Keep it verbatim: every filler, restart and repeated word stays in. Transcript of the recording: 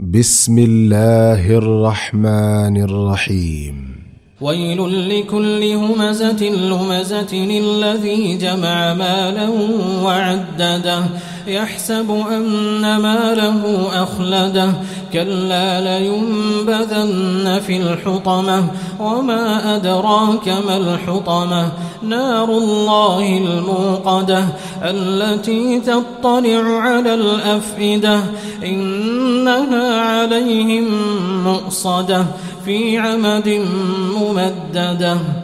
بسم الله الرحمن الرحيم. ويل لكل همزة لمزة الذي جمع مالا وعدده يحسب أن ماله أخلده كلا لينبذن في الحطمة وما أدراك ما الحطمة نار الله الموقدة التي تطلع على الأفئدة إنها عليهم مؤصدة في عمد ممددة.